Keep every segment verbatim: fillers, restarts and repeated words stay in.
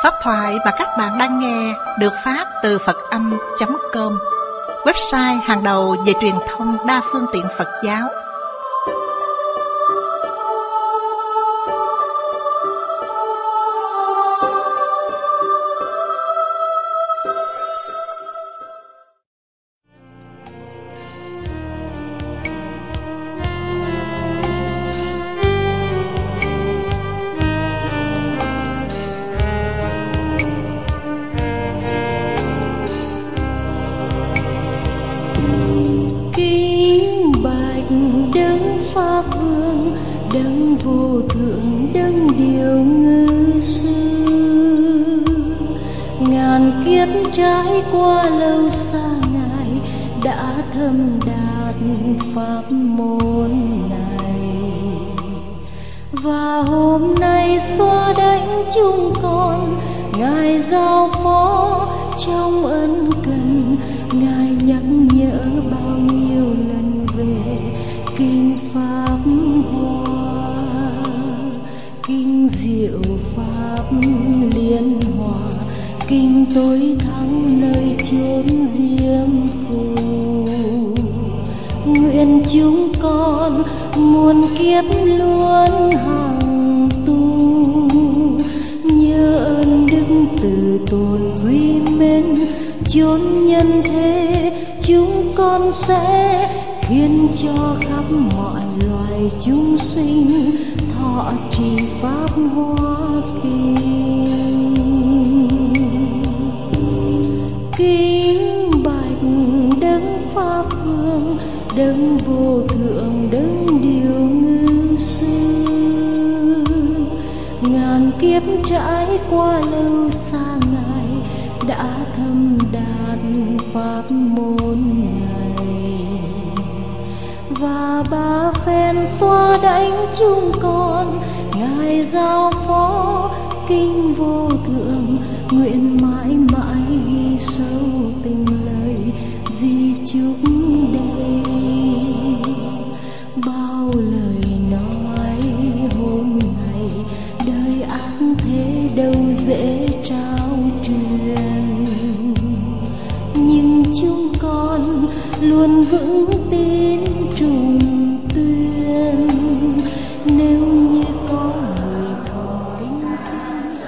Pháp thoại mà các bạn đang nghe được phát từ Phật âm chấm com, website hàng đầu về truyền thông đa phương tiện Phật giáo. Trải qua lâu xa Ngài đã thâm đạt pháp môn này, và hôm nay xóa đánh chúng con. Ngài giao phó trong ân cần, Ngài nhắc nhở bao nhiêu lần về kinh Pháp Hoa, kinh Diệu Pháp Liên Hòa, kinh tối thắng nơi chốn diêm phù. Nguyện chúng con muôn kiếp luôn hằng tu, nhớ ơn đức từ tốn quý mến. Chốn nhân thế chúng con sẽ khiến cho khắp mọi loài chúng sinh thọ trì Pháp Hoa Kinh. Kính bạch đấng Pháp Vương, đấng vô thượng, đấng điều ngư sư. Ngàn kiếp trải qua lâu xa Ngài đã thâm đạt pháp môn này, và ba phen xóa đánh chúng con. Ngài giao phó kinh vô thượng, nguyện mãi mãi ghi sâu tình lời di chúc đây. Bao lời nói hôm nay đời ác thế đâu dễ trao truyền, nhưng chúng con luôn vững tin trùng tuyên. Nếu như có người không kính thiên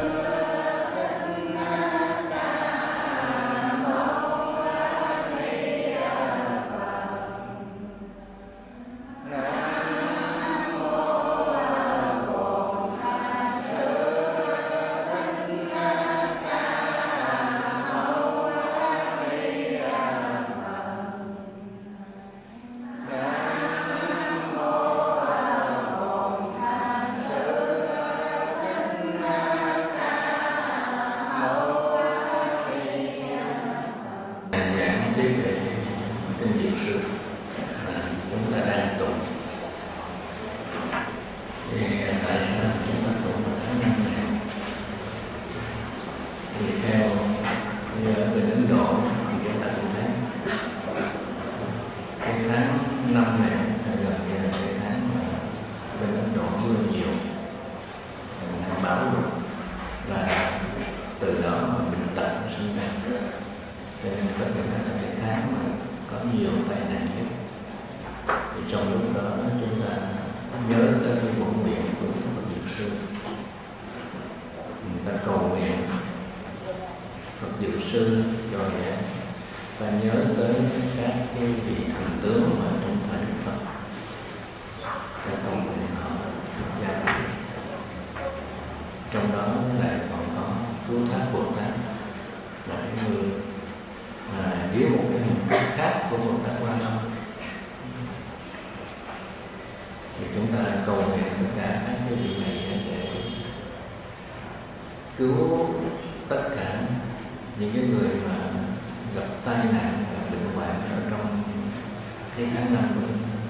cứu tất cả những cái người mà gặp tai nạn và bệnh hoạn ở trong cái tháng năm của chúng ta.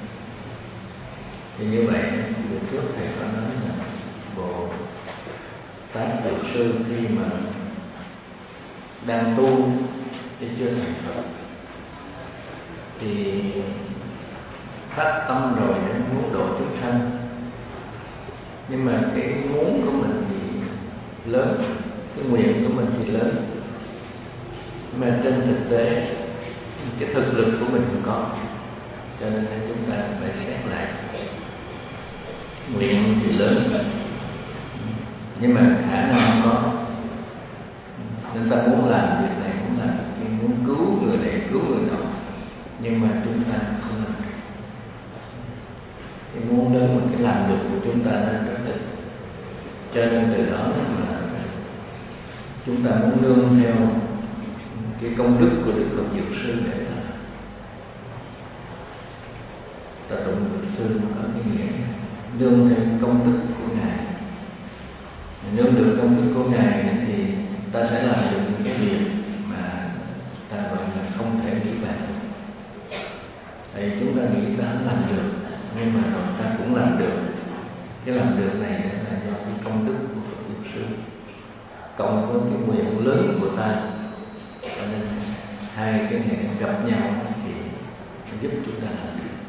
Thì như vậy, vừa trước thầy có nói là Bồ Tát Dược Sư khi mà đang tu để chưa thành Phật thì phát tâm rồi để muốn độ chúng sanh, nhưng mà cái muốn của mình thì lớn, cái nguyện của mình thì lớn, mà trên thực tế cái thực lực của mình không có, cho nên là chúng ta phải xét lại. Nguyện thì lớn nhưng mà khả năng không có, nên ta muốn làm việc này, muốn làm việc kia, muốn cứu người này, cứu người nọ, nhưng mà chúng ta không làm được. Cái muốn lớn mà cái làm được của chúng ta nó rất ít, cho nên từ đó mà chúng ta muốn nương theo cái công đức của Đức Phật Dược Sư để ta ta tụng Dược Sư nó có cái nghĩa nương theo công đức của Ngài. Nương được công đức của Ngài thì ta sẽ làm được những cái việc mà ta gọi là không thể nghĩ bàn được. Thì chúng ta nghĩ ta không làm được, nhưng mà rồi ta cũng làm được. Cái làm được này là do cái công đức của Phật Dược Sư cộng với cái nguyện lớn của ta, cho nên hai cái này gặp nhau thì nó giúp chúng ta làm được.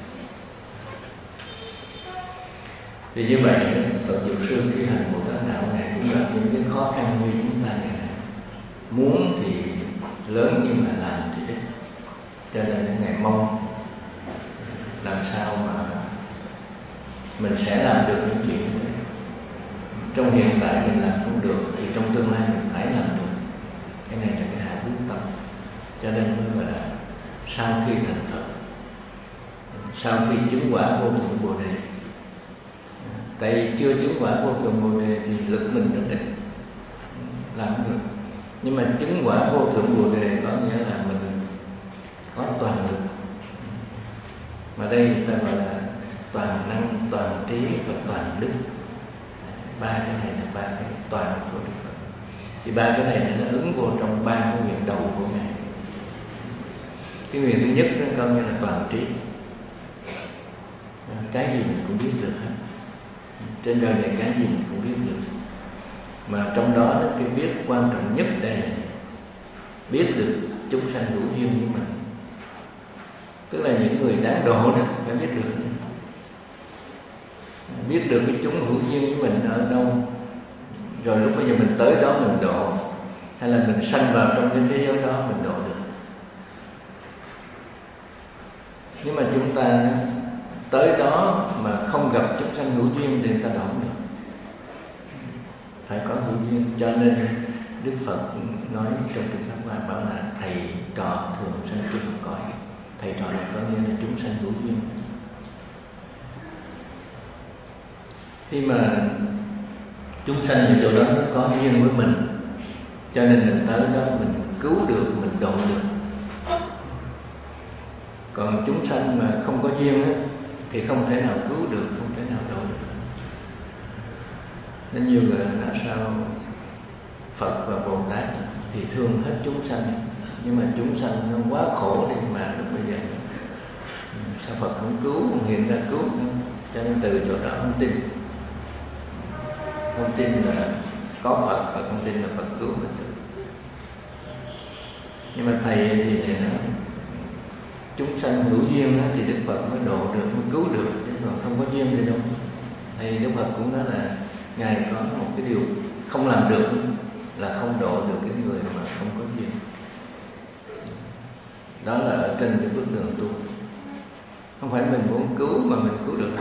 Thì như vậy Phật Dược Sư khi hành Bồ Tát đạo này cũng gặp những cái khó khăn như chúng ta này. Muốn thì lớn nhưng mà làm thì ít, cho nên Ngài mong làm sao mà mình sẽ làm được những chuyện như thế. Trong hiện tại mình làm không được thì trong tương lai mình phải làm được. Cái này là cái hạ quyết tâm, cho nên mới gọi là sau khi thành Phật, sau khi chứng quả vô thượng Bồ Đề. Tại vì chưa chứng quả vô thượng Bồ Đề thì lực mình rất ít làm được, nhưng mà chứng quả vô thượng Bồ Đề có nghĩa là mình có toàn lực. Mà đây người ta gọi là toàn năng, toàn trí và toàn đức. Ba cái này là ba cái toàn của Đức Phật. Thì ba cái này nó ứng vô trong ba cái nguyện đầu của Ngài. Cái nguyện thứ nhất nó có nghĩa là toàn trí, cái gì mình cũng biết được hết. Trên đời này cái gì mình cũng biết được, mà trong đó cái biết quan trọng nhất đây là biết được chúng sanh hữu duyên với mình, tức là những người đáng độ đó phải biết được, biết được cái chúng hữu duyên với mình ở đâu, rồi lúc bây giờ mình tới đó mình độ, hay là mình sanh vào trong cái thế giới đó mình độ được. Nhưng mà chúng ta tới đó mà không gặp chúng sanh hữu duyên thì người ta độ không được, phải có hữu duyên. Cho nên Đức Phật nói trong Kinh Pháp Hoa bảo là thầy trò thường sanh chung cõi. Thầy trò này có nghĩa là chúng sanh hữu duyên. Khi mà chúng sanh ở chỗ đó nó có duyên với mình, cho nên mình tới đó mình cứu được, mình độ được. Còn chúng sanh mà không có duyên á, thì không thể nào cứu được, không thể nào độ được. Nên nhiều người là sao Phật và Bồ Tát thì thương hết chúng sanh, nhưng mà chúng sanh nó quá khổ đi mà lúc bây giờ sao Phật không cứu, không hiện ra cứu nữa. Cho nên từ chỗ đó không tin, không tin là có Phật và không tin là Phật cứu mình được. Nhưng mà thầy thì thầy nói chúng sanh hữu duyên thì Đức Phật mới độ được, mới cứu được, chứ còn không có duyên thì đâu. Thì Đức Phật cũng nói là Ngài có một cái điều không làm được là không độ được cái người mà không có duyên. Đó là ở trên cái bước đường tu, không phải mình muốn cứu mà mình cứu được.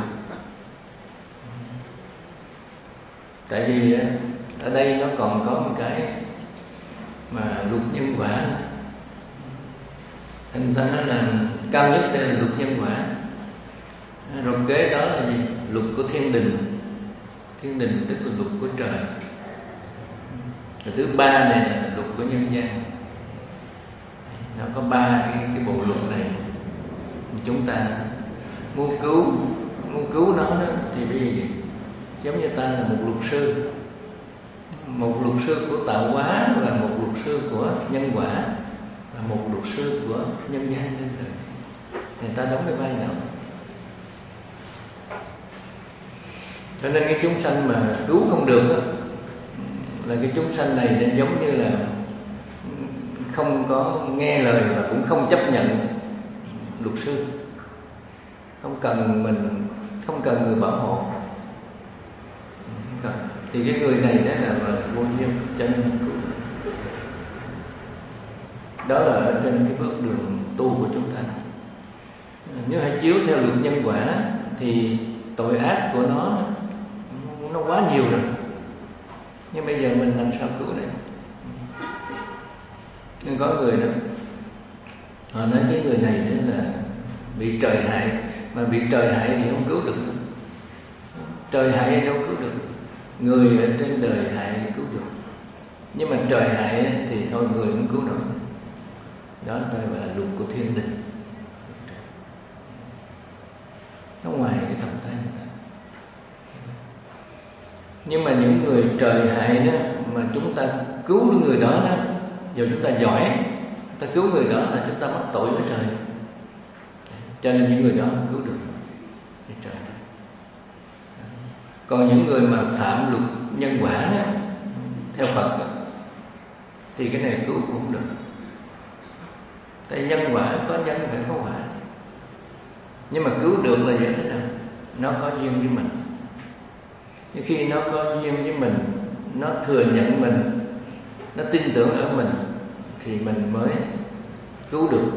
Tại vì ở đây nó còn có một cái mà luật nhân quả nữa. Thành ra nó là cao nhất đây là luật nhân quả. Rồi kế đó là gì? Luật của thiên đình. Thiên đình tức là luật của trời. Rồi thứ ba này là luật của nhân gian. Nó có ba cái, cái bộ luật này. Chúng ta muốn cứu muốn cứu nó đó, thì bây giờ giống như ta là một luật sư, một luật sư của tạo hóa và một luật sư của nhân quả, và một luật sư của nhân gian trên đời. Người ta đóng cái vai nào? Cho nên cái chúng sanh mà cứu không được đó, là cái chúng sanh này nó giống như là không có nghe lời và cũng không chấp nhận luật sư, không cần mình, không cần người bảo hộ. Thì cái người này đó là, là vô duyên, cho nên không cứu được. Đó là ở trên cái bước đường tu của chúng ta. Nếu hãy chiếu theo luật nhân quả thì tội ác của nó nó quá nhiều rồi. Nhưng bây giờ mình làm sao cứu đây? Nhưng có người đó, họ nói cái người này là bị trời hại, mà bị trời hại thì không cứu được. Trời hại đâu cứu được, người ở trên đời hại cứu được. Nhưng mà trời hại thì thôi người không cứu nổi. Đó tôi gọi là luật của thiên đình, nó ngoài cái tầm tay người ta. Nhưng mà những người trời hại đó mà chúng ta cứu người đó đó, dù chúng ta giỏi, ta cứu người đó là chúng ta mắc tội với trời. Cho nên những người đó không cứu được với trời. Còn những người mà phạm luật nhân quả đó, theo Phật đó, thì cái này cứu cũng không được. Tại nhân quả có nhân phải có quả. Nhưng mà cứu được là vậy thế nào? Nó có duyên với mình. Khi nó có duyên với mình, nó thừa nhận mình, nó tin tưởng ở mình, thì mình mới cứu được.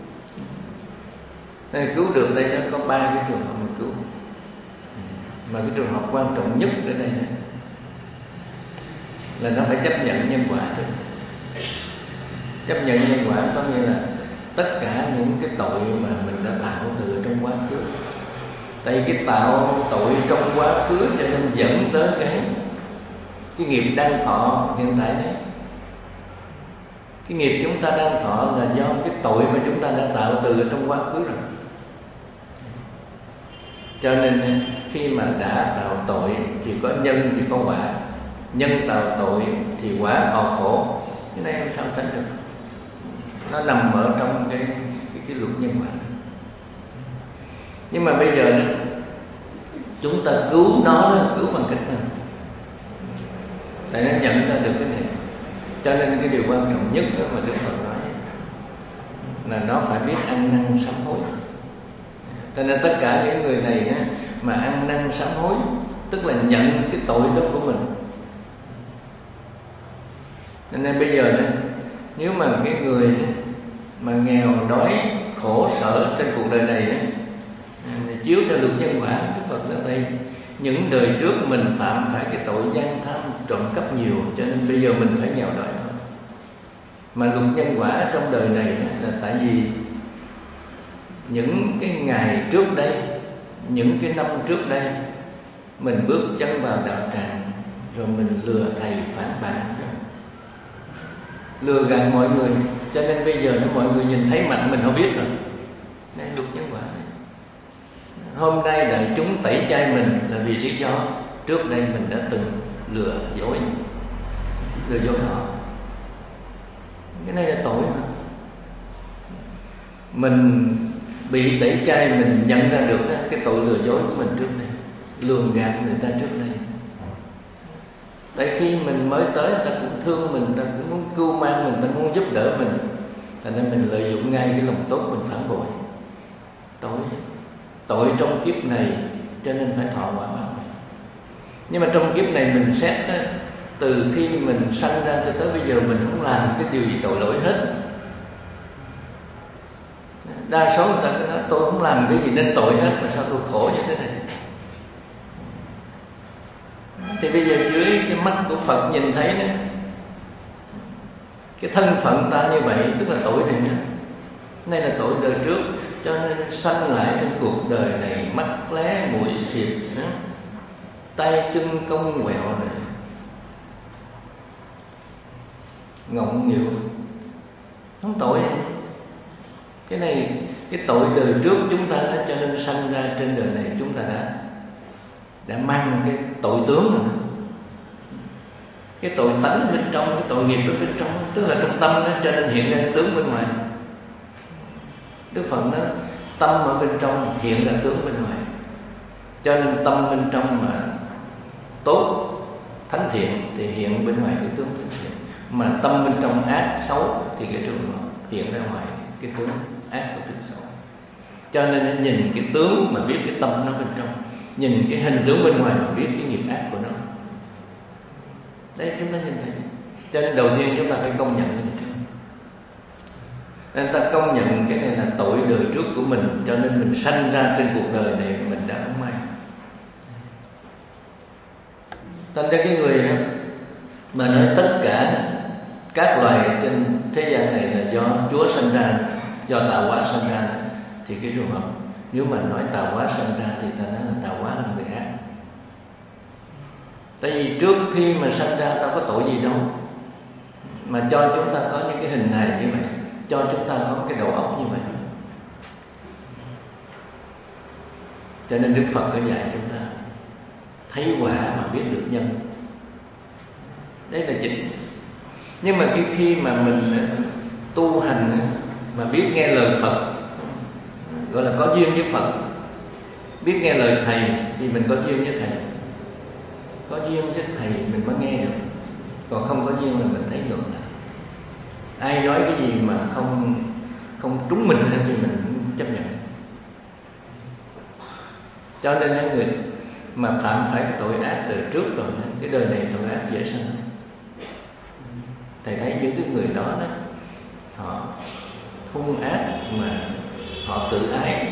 Nên cứu được đây nó có ba cái trường hợp mình cứu. Mà cái trường hợp quan trọng nhất ở đây này, là nó phải chấp nhận nhân quả trước. Chấp nhận nhân quả có nghĩa là tất cả những cái tội mà mình đã tạo từ trong quá khứ. Tại vì cái tạo tội trong quá khứ cho nên dẫn tới cái cái nghiệp đang thọ hiện tại đấy. Cái nghiệp chúng ta đang thọ là do cái tội mà chúng ta đã tạo từ trong quá khứ rồi. Cho nên khi mà đã tạo tội thì có nhân thì có quả. Nhân tạo tội thì quả thọ khổ. Cái này làm sao tránh được? Nó nằm ở trong cái cái, cái luật nhân quả. Nhưng mà bây giờ đó, chúng ta cứu nó đó, cứu bằng cách nào? Để nó nhận ra được cái này. Cho nên cái điều quan trọng nhất đó mà Đức Phật nói là nó phải biết ăn năn sám hối. Cho nên tất cả những người này đó, mà ăn năn sám hối, tức là nhận cái tội đó của mình. Cho nên bây giờ đó, nếu mà cái người đó, mà nghèo đói khổ sở trên cuộc đời này đó, chiếu theo luật nhân quả, Đức Phật nói đây, những đời trước mình phạm phải cái tội gian tham trộm cắp nhiều, cho nên bây giờ mình phải nghèo đói thôi. Mà luật nhân quả trong đời này là tại vì những cái ngày trước đây, những cái năm trước đây, mình bước chân vào đạo tràng, rồi mình lừa thầy phản bạn, lừa gạt mọi người, cho nên bây giờ mọi người nhìn thấy mặt mình không biết rồi. Đây luật nhân quả. Hôm nay đại chúng tẩy chay mình là vì lý do trước đây mình đã từng lừa dối lừa dối họ. Cái này là tội mà. Mình bị tẩy chay, mình nhận ra được cái tội lừa dối của mình trước đây, lường gạt người ta trước đây. Tại khi mình mới tới, ta cũng thương mình, ta cũng muốn cưu mang mình, ta cũng muốn giúp đỡ mình, thành nên mình lợi dụng ngay cái lòng tốt mình phản bội. Tội tội trong kiếp này, cho nên phải thọ quả báo này. Nhưng mà trong kiếp này mình xét đó, từ khi mình sanh ra cho tới bây giờ mình không làm cái điều gì tội lỗi hết. Đa số người ta cứ nói tôi không làm cái gì nên tội hết, mà sao tôi khổ như thế này. Thì bây giờ dưới cái mắt của Phật nhìn thấy đó, cái thân phận ta như vậy, tức là tội này nữa. Đây là tội đời trước, cho nên sanh lại trên cuộc đời này mắt lé mũi xịt, tay chân cong quẹo này, ngọng nghịu, không tội. Cái này, cái tội đời trước chúng ta đã, cho nên sanh ra trên đời này chúng ta đã đã mang cái tội tướng rồi. Cái tội tánh bên trong, cái tội nghiệp ở bên trong, tức là trong tâm đó, cho nên hiện ra tướng bên ngoài. Đức Phật nói tâm ở bên trong hiện ra tướng bên ngoài. Cho nên tâm bên trong mà tốt, thánh thiện thì hiện bên ngoài cái tướng thánh thiện. Mà tâm bên trong ác, xấu thì cái trường hiện ra ngoài cái tướng ác và tướng xấu. Cho nên nhìn cái tướng mà biết cái tâm nó bên trong, nhìn cái hình tướng bên ngoài mà biết cái nghiệp ác của nó. Đấy chúng ta nhìn thấy. Cho nên đầu tiên chúng ta phải công nhận cái này trước. Nên ta công nhận cái này là tội đời trước của mình, cho nên mình sanh ra trên cuộc đời này mình đã không may. Thành ra cái người đó mà nói tất cả các loài trên thế gian này là do Chúa sanh ra, do tạo hóa sanh ra, thì cái trường hợp nếu mà nói tạo hóa sanh ra thì ta nói là tạo hóa là người ác. Tại vì trước khi mà sanh ra ta có tội gì đâu mà cho chúng ta có những cái hình hài như vậy, cho chúng ta có cái đầu óc như vậy. Cho nên Đức Phật có dạy chúng ta thấy quả mà biết được nhân. Đấy là chính. Nhưng mà cái khi mà mình tu hành mà biết nghe lời Phật, gọi là có duyên với Phật, biết nghe lời Thầy thì mình có duyên với Thầy. Có duyên với Thầy mình mới nghe được, còn không có duyên là mình thấy ngược lại. Ai nói cái gì mà không không trúng mình thì mình chấp nhận. Cho nên những người mà phạm phải cái tội ác đời trước rồi, cái đời này tội ác dễ sanh. Thầy thấy những cái người đó đó, họ hung ác mà họ tự ái,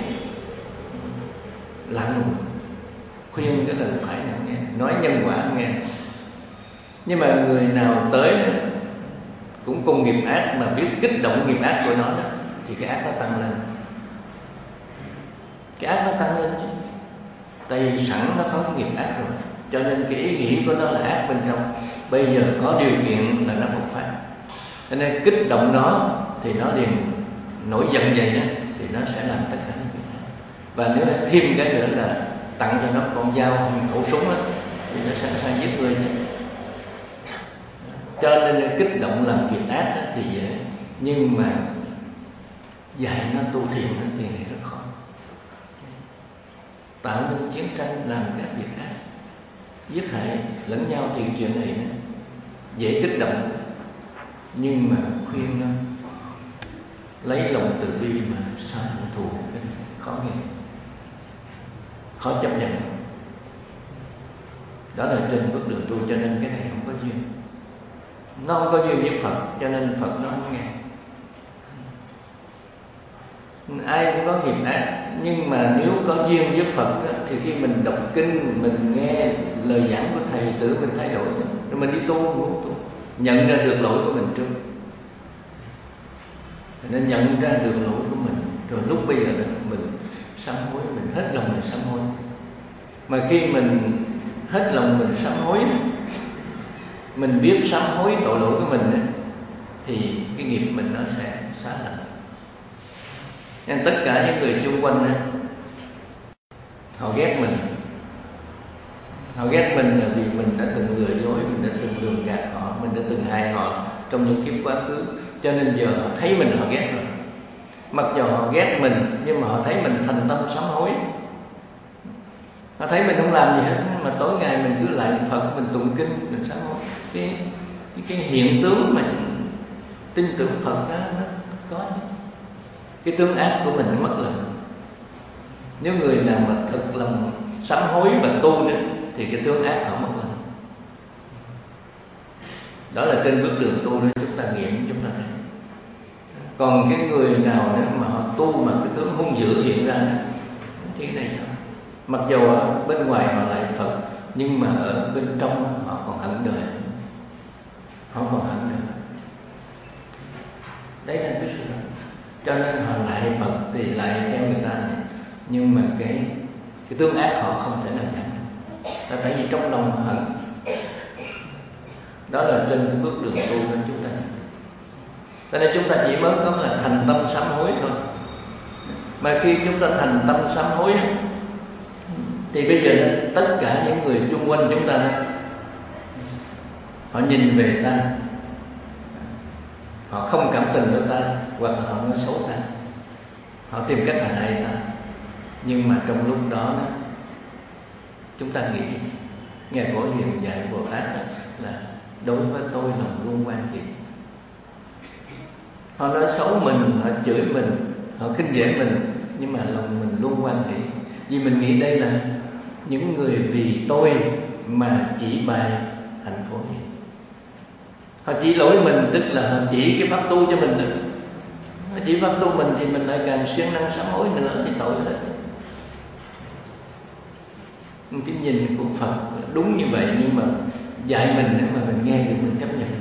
lạnh lùng, khuyên cái lời phải nào nghe, nói nhân quả nghe. Nhưng mà người nào tới đó, cũng cùng nghiệp ác mà biết kích động nghiệp ác của nó đó, thì cái ác nó tăng lên. Cái ác nó tăng lên chứ. Tại vì sẵn nó có cái nghiệp ác rồi, cho nên cái ý nghĩ của nó là ác bên trong. Bây giờ có điều kiện là nó bộc phát, cho nên kích động nó thì nó liền nổi giận vậy đó, thì nó sẽ làm tất cả những việc đó. Và nếu thêm cái nữa là tặng cho nó con dao hay khẩu súng đó, thì nó sẵn sàng giết người chứ. Cho nên kích động làm việc ác đó thì dễ, nhưng mà dạy nó tu thiền đó thì này rất khó. Tạo nên chiến tranh, làm các việc ác, giết hại lẫn nhau thì chuyện này nó dễ kích động, nhưng mà khuyên nó lấy lòng từ bi mà sao hận thù, cái này khó nghe, khó chấp nhận. Đó là trên bước đường tu, cho nên cái này không có duyên. Nó không có duyên với Phật, cho nên Phật nó không nghe. Ai cũng có nghiệp ác, nhưng mà nếu có duyên với Phật đó, thì khi mình đọc kinh, mình nghe lời giảng của Thầy, tự mình thay đổi, rồi mình đi tu, muốn tu, nhận ra được lỗi của mình trước. Nên nhận ra được lỗi của mình, rồi lúc bây giờ đó, mình sám hối, mình hết lòng mình sám hối. Mà khi mình hết lòng mình sám hối, mình biết sám hối tội lỗi của mình ấy, thì cái nghiệp mình nó sẽ xá lạnh. Nên tất cả những người chung quanh ấy, họ ghét mình, họ ghét mình là vì mình đã từng lừa dối, mình đã từng lường gạt họ, mình đã từng hại họ trong những kiếp quá khứ. Cho nên giờ họ thấy mình họ ghét rồi. Mặc dù họ ghét mình, nhưng mà họ thấy mình thành tâm sám hối. Họ thấy mình không làm gì hết, mà tối ngày mình cứ lại Phật, mình tụng kinh, mình sám hối. Cái, cái, cái hiện tướng mình tin tưởng Phật đó nó có chứ. Cái tướng ác của mình nó mất lòng. Nếu người nào mà thực lòng sám hối và tu đó, thì cái tướng ác họ mất lòng. Đó là trên bước đường tu đó chúng ta nghiệm, chúng ta thấy. Còn cái người nào đó mà họ tu mà cái tướng hung dữ hiện ra đó, thì cái này sao? Mặc dù ở bên ngoài họ lại Phật, nhưng mà ở bên trong họ còn hận đời, họ còn hận đời. Đấy là cái sự thật. Cho nên họ lại Phật thì lại theo người ta, nhưng mà cái cái tướng ác họ không thể nào giảm được. Tại vì trong lòng họ hận. Đó là trên cái bước đường tu nên chúng ta. Cho nên chúng ta chỉ mới có là thành tâm sám hối thôi. Mà khi chúng ta thành tâm sám hối thì bây giờ đó, tất cả những người chung quanh chúng ta đó, họ nhìn về ta, họ không cảm tình với ta, hoặc là họ nói xấu ta, họ tìm cách hại ta. Nhưng mà trong lúc đó, đó chúng ta nghĩ Ngài Phổ Hiền dạy Bồ Tát đó, là đối với tôi lòng luôn quan kỳ. Họ nói xấu mình, họ chửi mình, họ khinh dễ mình, nhưng mà lòng mình luôn quan hỷ. Vì mình nghĩ đây là những người vì tôi mà chỉ bài hạnh Phổ Hiền. Họ chỉ lỗi mình, tức là họ chỉ cái pháp tu cho mình được. Chỉ pháp tu mình thì mình lại càng siêng năng sám hối nữa thì tội hết. Cái nhìn của Phật đúng như vậy, nhưng mà dạy mình để mà mình nghe được mình chấp nhận.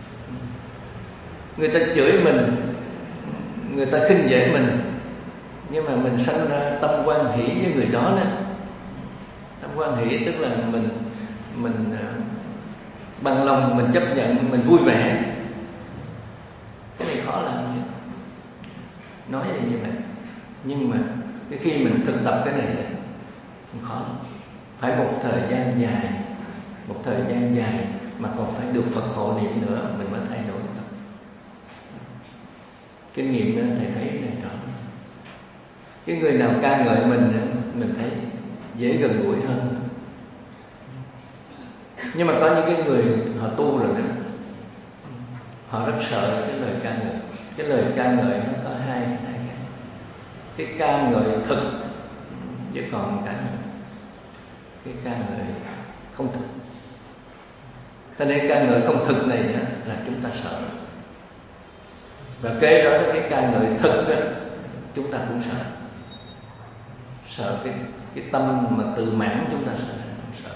Người ta chửi mình, người ta khinh dễ mình, nhưng mà mình sanh ra tâm hoan hỷ với người đó đó. Tâm hoan hỷ tức là mình mình bằng lòng mình chấp nhận, mình vui vẻ. Cái này khó làm chứ, nói là như vậy. Nhưng mà cái khi mình thực tập cái này cũng khó lắm. Phải một thời gian dài, một thời gian dài mà còn phải được Phật hộ niệm nữa mình mới thay đổi tâm. Kinh nghiệm đó thầy thấy này rõ. Cái người nào ca ngợi mình mình thấy dễ gần gũi hơn. Nhưng mà có những cái người họ tu rồi đó, họ rất sợ cái lời ca ngợi. Cái lời ca ngợi nó có hai hai cái. Cái ca ngợi thực chứ còn cái cái ca ngợi không thực. Cho nên ca ngợi không thực này nữa là chúng ta sợ. Và kế đó là cái ca ngợi thực đó, chúng ta cũng sợ. Sợ cái cái tâm mà tự mãn chúng ta sợ, sợ.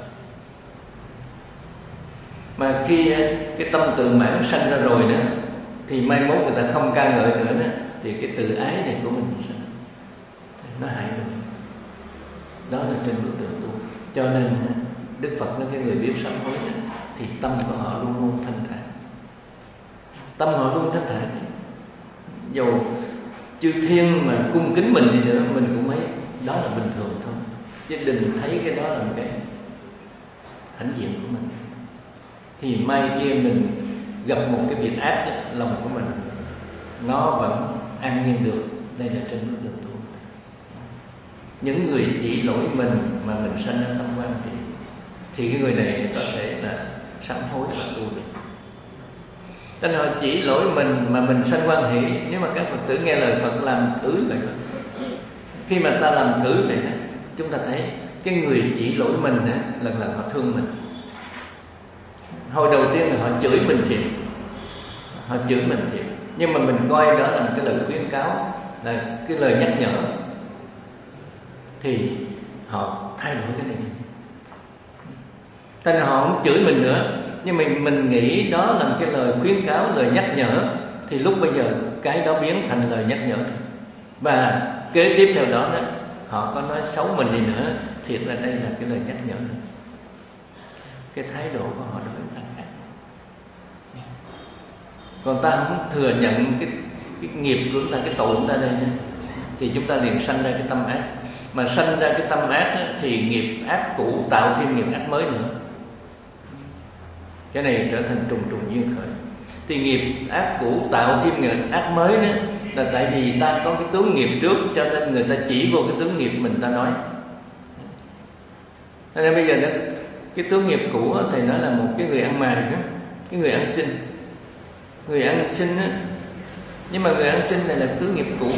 Mà khi cái tâm tự mãn sanh ra rồi đó, thì mai mốt người ta không ca ngợi nữa đó, thì cái tự ái này của mình sẽ nó hại mình. Đó là trên bước đường tu. Cho nên Đức Phật nói cái người biết sám hối đó, thì tâm của họ luôn luôn thanh thản. Tâm họ luôn thanh thản chứ. Dù chư thiên mà cung kính mình đi nữa, mình cũng thấy đó là bình thường thôi, chứ đừng thấy cái đó là một cái hãnh diện của mình. Thì mai kia mình gặp một cái việc ác đó, lòng của mình nó vẫn an nhiên được. Đây là trên bước đường tu. Những người chỉ lỗi mình mà mình sanh ra tâm quan thì thì cái người này có thể là sám hối và tu được. Cho nên họ chỉ lỗi mình mà mình sanh quan hỷ. Nếu mà các Phật tử nghe lời Phật làm thử vậy thôi. Khi mà ta làm thử vậy đó, chúng ta thấy cái người chỉ lỗi mình đó, lần lần họ thương mình. Hồi đầu tiên là họ chửi mình thiệt, họ chửi mình thiệt, nhưng mà mình coi đó là một cái lời khuyến cáo, là cái lời nhắc nhở, thì họ thay đổi cái này. Cho nên họ không chửi mình nữa, nhưng mình mình nghĩ đó là một cái lời khuyến cáo, lời nhắc nhở, thì lúc bây giờ cái đó biến thành lời nhắc nhở. Và kế tiếp theo đó, đó họ có nói xấu mình gì nữa, thiệt là đây là cái lời nhắc nhở nữa. Cái thái độ của họ đối với ta khác. Còn ta không thừa nhận cái, cái nghiệp của chúng ta, cái tội của chúng ta đây, thì chúng ta liền sanh ra cái tâm ác. Mà sanh ra cái tâm ác đó, thì nghiệp ác cũ tạo thêm nghiệp ác mới nữa. Cái này trở thành trùng trùng duyên khởi. Thì nghiệp ác cũ tạo thêm nghiệp ác mới đó, là tại vì ta có cái tướng nghiệp trước, cho nên người ta chỉ vô cái tướng nghiệp mình ta nói. Cho nên bây giờ đó, cái tướng nghiệp cũ đó, thầy nói là một cái người ăn mày đó, cái người ăn xin. Người ăn xin đó, nhưng mà người ăn xin này là tướng nghiệp cũ.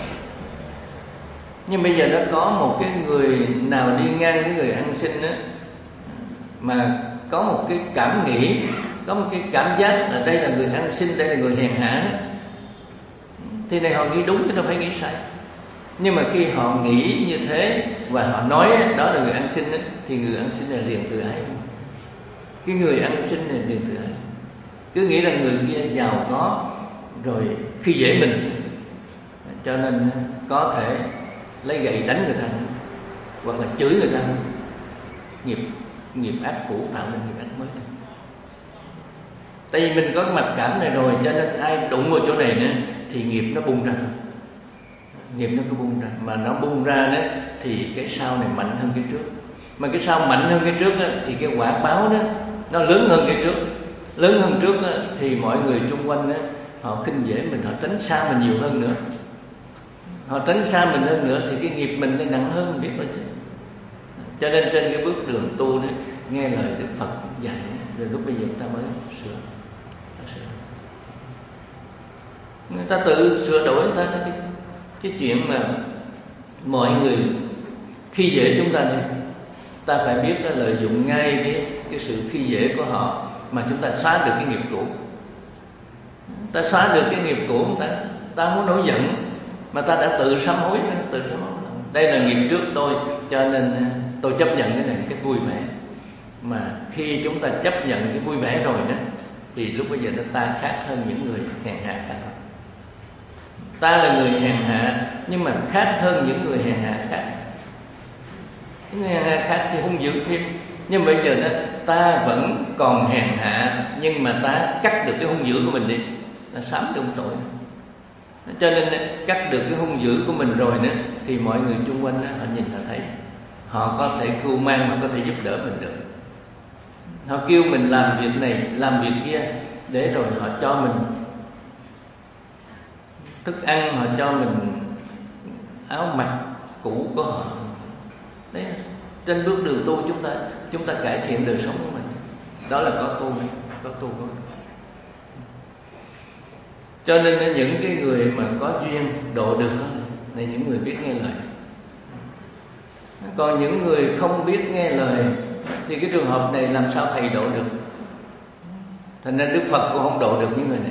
Nhưng bây giờ nó có một cái người nào đi ngang cái người ăn xin đó, mà có một cái cảm nghĩ, có một cái cảm giác là đây là người ăn xin, đây là người hèn hạ, thì này họ nghĩ đúng chứ đâu phải nghĩ sai. Nhưng mà khi họ nghĩ như thế và họ nói đó là người ăn xin đó, thì người ăn xin này liền tự ái. Cái người ăn xin này liền tự ái, cứ nghĩ là người kia giàu có rồi khi dễ mình, cho nên có thể lấy gậy đánh người ta hoặc là chửi người ta. Nghiệp nghiệp ác cũ tạo nên nghiệp ác mới. Tại vì mình có cái mặc cảm này rồi, cho nên ai đụng vào chỗ này nữa thì nghiệp nó bung ra thôi. Nghiệp nó cứ bung ra, mà nó bung ra đó thì cái sau này mạnh hơn cái trước. Mà cái sau mạnh hơn cái trước đó, thì cái quả báo đó nó lớn hơn cái trước. Lớn hơn trước đó, thì mọi người xung quanh đó, họ khinh dễ mình, họ tránh xa mình nhiều hơn nữa. Họ tránh xa mình hơn nữa thì cái nghiệp mình nó nặng hơn mình biết rồi chứ. Cho nên trên cái bước đường tu đó, nghe lời Đức Phật dạy, rồi lúc bây giờ ta mới sửa. Ta sửa. Người ta tự sửa đổi người ta cái, cái chuyện mà mọi người khi dễ chúng ta này, ta phải biết ta lợi dụng ngay cái, cái sự khi dễ của họ mà chúng ta xóa được cái nghiệp cũ. Ta xóa được cái nghiệp cũ, ta ta muốn nổi giận, mà ta đã tự sám hối, tự sám hối. Đây là nghiệp trước tôi, cho nên tôi chấp nhận cái này, cái vui vẻ. Mà khi chúng ta chấp nhận cái vui vẻ rồi đó, thì lúc bây giờ ta khác hơn những người hèn hạ khác. Ta là người hèn hạ, nhưng mà khác hơn những người hèn hạ khác. Những người hèn hạ khác thì hung dữ thêm. Nhưng bây giờ đó, ta vẫn còn hèn hạ, nhưng mà ta cắt được cái hung dữ của mình đi, ta sám được tội. Cho nên cắt được cái hung dữ của mình rồi nữa, thì mọi người chung quanh đó, họ nhìn họ thấy, họ có thể cưu mang, họ có thể giúp đỡ mình được. Họ kêu mình làm việc này, làm việc kia, để rồi họ cho mình thức ăn, họ cho mình áo mặc cũ của họ. Đấy, trên bước đường tu chúng ta chúng ta cải thiện đời sống của mình. Đó là có tu, có tu có. Cho nên những cái người mà có duyên độ được là những người biết nghe lời. Còn những người không biết nghe lời thì cái trường hợp này làm sao thầy độ được? Thành ra Đức Phật cũng không độ được những người này.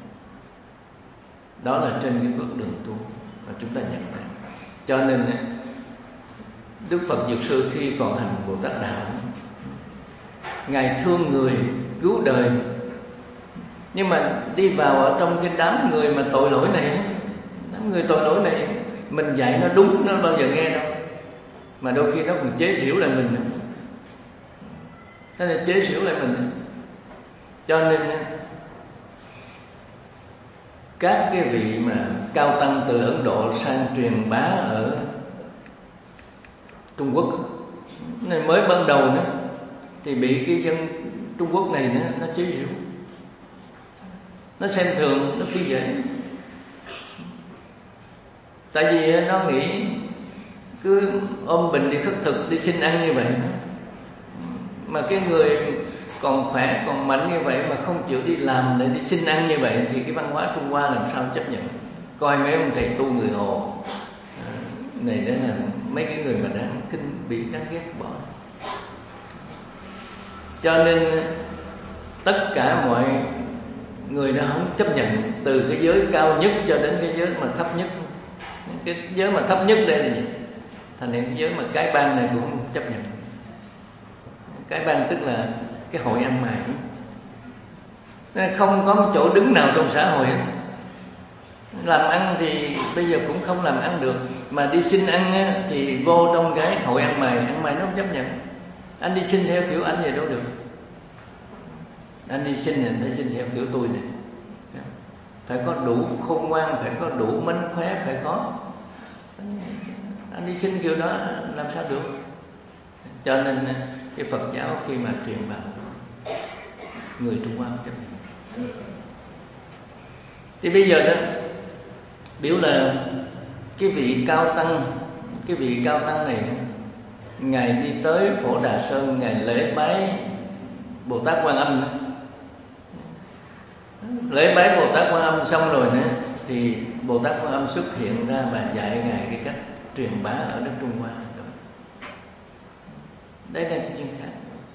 Đó là trên cái bước đường tu mà chúng ta nhận ra. Cho nên Đức Phật Dược Sư khi còn hành Bồ Tát Đạo, Ngài thương người, cứu đời. Nhưng mà đi vào ở trong cái đám người mà tội lỗi này, đám người tội lỗi này, mình dạy nó đúng nó bao giờ nghe đâu, mà đôi khi nó còn chế giễu lại mình. Thế là chế giễu lại mình. Cho nên các cái vị mà cao tăng từ Ấn Độ sang truyền bá ở Trung Quốc này, mới ban đầu nữa thì bị cái dân Trung Quốc này nó, nó chế giễu, nó xem thường, nó khi dễ. Tại vì nó nghĩ cứ ôm bình đi khất thực, đi xin ăn như vậy, mà cái người còn khỏe, còn mạnh như vậy mà không chịu đi làm để đi xin ăn như vậy, thì cái văn hóa Trung Hoa làm sao chấp nhận. Coi mấy ông thầy tu người Hồ này, đó là mấy cái người mà đáng kinh bị đáng ghét bỏ. Cho nên tất cả mọi người đã không chấp nhận, từ cái giới cao nhất cho đến cái giới mà thấp nhất. Cái giới mà thấp nhất đây là gì? Thành hiện cái giới mà cái ban này cũng không chấp nhận. Cái ban tức là cái hội ăn mày, không có một chỗ đứng nào trong xã hội. Làm ăn thì bây giờ cũng không làm ăn được, mà đi xin ăn á, thì vô trong cái hội ăn mày, ăn mày nó không chấp nhận. Anh đi xin theo kiểu anh vậy đâu được. Anh đi xin thì phải xin theo kiểu tôi này, phải có đủ khôn ngoan, phải có đủ mánh khóe, phải có. Anh đi xin kiểu đó làm sao được. Cho nên cái Phật giáo khi mà truyền vào, người Trung Hoa không chấp nhận. Thì bây giờ đó biểu là cái vị cao tăng, cái vị cao tăng này, Ngài đi tới Phổ Đà Sơn, Ngài lễ bái Bồ Tát Quan Âm đó. Lễ bái Bồ Tát Quan Âm xong rồi nữa, thì Bồ Tát Quan Âm xuất hiện ra và dạy Ngài cái cách truyền bá ở đất Trung Hoa. Đây là cái chuyện khác.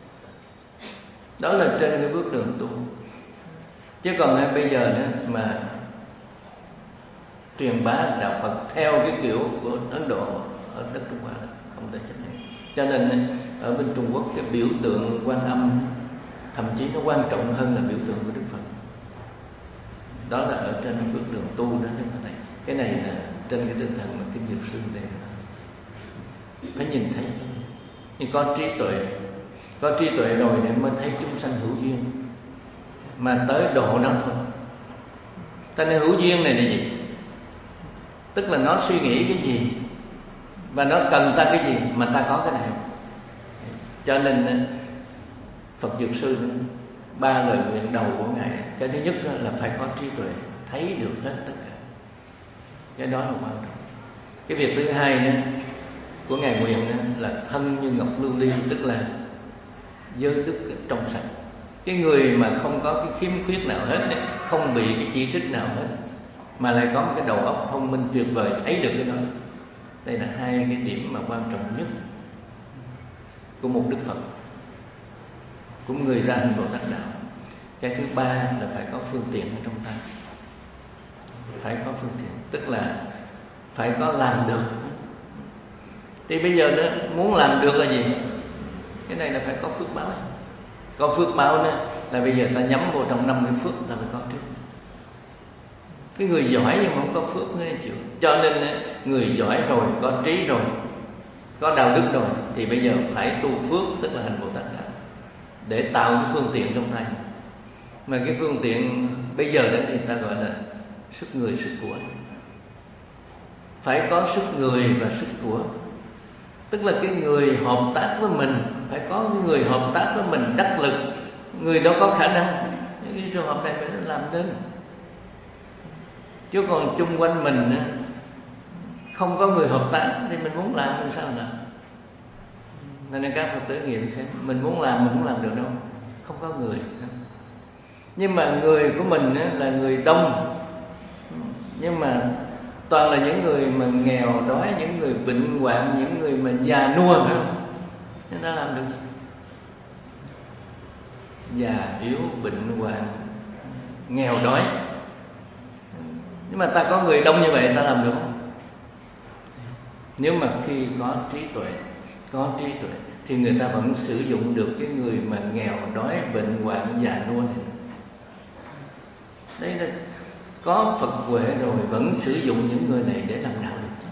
Đó là trên cái bước đường tu. Chứ còn bây giờ nữa mà truyền bá đạo Phật theo cái kiểu của Ấn Độ ở đất Trung Hoa là không thể chấp nhận. Cho nên ở bên Trung Quốc cái biểu tượng Quan Âm thậm chí nó quan trọng hơn là biểu tượng của Đức Phật. Đó là ở trên bước đường tu đó chúng ta thấy. Cái này là trên cái tinh thần mà Kinh Dược Sư đây, phải nhìn thấy. Nhưng có trí tuệ, có trí tuệ rồi để mới thấy chúng sanh hữu duyên, mà tới độ nó thôi. Ta nên hữu duyên này là gì? Tức là nó suy nghĩ cái gì và nó cần ta cái gì mà ta có cái này. Cho nên Phật Dược Sư ba lời nguyện đầu của Ngài, cái thứ nhất là phải có trí tuệ, thấy được hết tất cả. Cái đó là quan trọng. Cái việc thứ hai nữa của Ngài nguyện là thân như ngọc lưu ly, tức là giới đức trong sạch. Cái người mà không có cái khiếm khuyết nào hết, không bị cái chỉ trích nào hết, mà lại có một cái đầu óc thông minh tuyệt vời, thấy được cái đó. Đây là hai cái điểm mà quan trọng nhất của một Đức Phật, của người ra hành Bồ Tát Đạo. Cái thứ ba là phải có phương tiện ở trong tay. phải có phương tiện, tức là phải có làm được. Thì bây giờ đó, muốn làm được là gì? Cái này là phải có phước báo. Có phước báo đó là bây giờ ta nhắm vô trong năm cái phước ta phải có trước. Cái người giỏi nhưng mà không có phước mới chịu. Cho nên người giỏi rồi, có trí rồi, có đạo đức rồi, thì bây giờ phải tu phước, tức là hành Bồ Tát Đạo, để tạo cái phương tiện trong tay. Mà cái phương tiện bây giờ đó thì ta gọi là sức người, sức của. Phải có sức người và sức của, tức là cái người hợp tác với mình, phải có cái người hợp tác với mình đắc lực, người đó có khả năng. Cái trường hợp này phải làm đến. Chứ còn chung quanh mình không có người hợp tác thì mình muốn làm mình sao làm? Nên các Phật tử nghiệm xem, mình muốn làm mình không làm được đâu, không có người. Nhưng mà người của mình là người đông, nhưng mà toàn là những người mà nghèo đói, những người bệnh hoạn, những người mà già nua, phải không? Chúng ta làm được gì? Già yếu, bệnh hoạn, nghèo đói. Nhưng mà ta có người đông như vậy ta làm được không? Nếu mà khi có trí tuệ, có trí tuệ thì người ta vẫn sử dụng được cái người mà nghèo đói, bệnh hoạn, già nua này. Đây là có Phật huệ rồi vẫn sử dụng những người này để làm đạo được.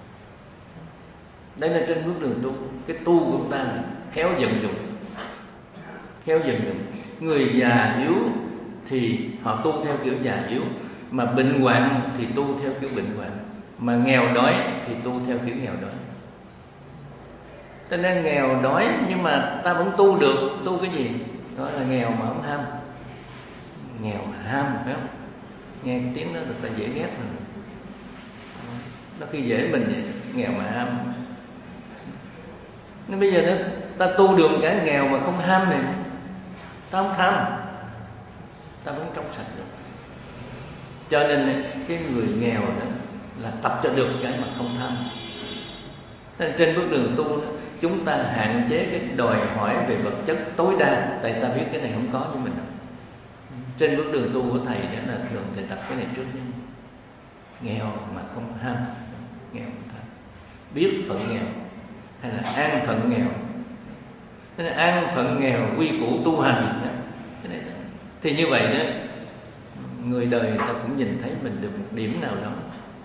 Đây là trên bước đường tu. Cái tu của chúng ta là khéo vận dụng, khéo vận dụng. Người già yếu thì họ tu theo kiểu già yếu, mà bệnh hoạn thì tu theo kiểu bệnh hoạn, mà nghèo đói thì tu theo kiểu nghèo đói. Cho nên nghèo đói nhưng mà ta vẫn tu được. Tu cái gì? Đó là nghèo mà không ham. Nghèo mà ham, phải không? Nghe cái tiếng đó ta dễ ghét rồi. Nó khi dễ mình vậy, nghèo mà ham. Nên bây giờ đó, ta tu được cái nghèo mà không ham này, ta không tham, ta vẫn trong sạch được. Cho nên cái người nghèo đó là tập cho được cái mà không tham. Nên trên bước đường tu đó, chúng ta hạn chế cái đòi hỏi về vật chất tối đa, tại ta biết cái này không có như mình đâu. Trên bước đường tu của thầy đó là thường thầy tập cái này trước nhé. Nghèo mà không ham, nghèo không tham, biết phận nghèo hay là an phận nghèo. Thế nên an phận nghèo quy củ tu hành đó. Cái này đó. Thì như vậy đó, người đời người ta cũng nhìn thấy mình được một điểm nào đó,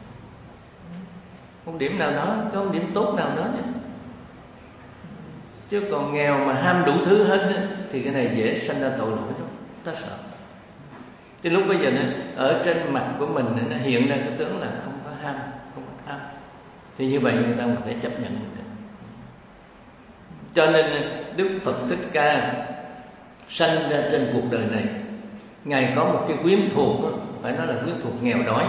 một điểm nào đó, có một điểm tốt nào đó chứ. Chứ còn nghèo mà ham đủ thứ hết đó, thì cái này dễ sanh ra tội lỗi lắm, ta sợ. Thì lúc bây giờ nó, ở trên mặt của mình nó hiện ra cái tướng là không có ham, không có tham, thì như vậy người ta có thể chấp nhận được. Cho nên Đức Phật Thích Ca sanh ra trên cuộc đời này, Ngài có một cái quyến thuộc đó, phải nói là quyến thuộc nghèo đói.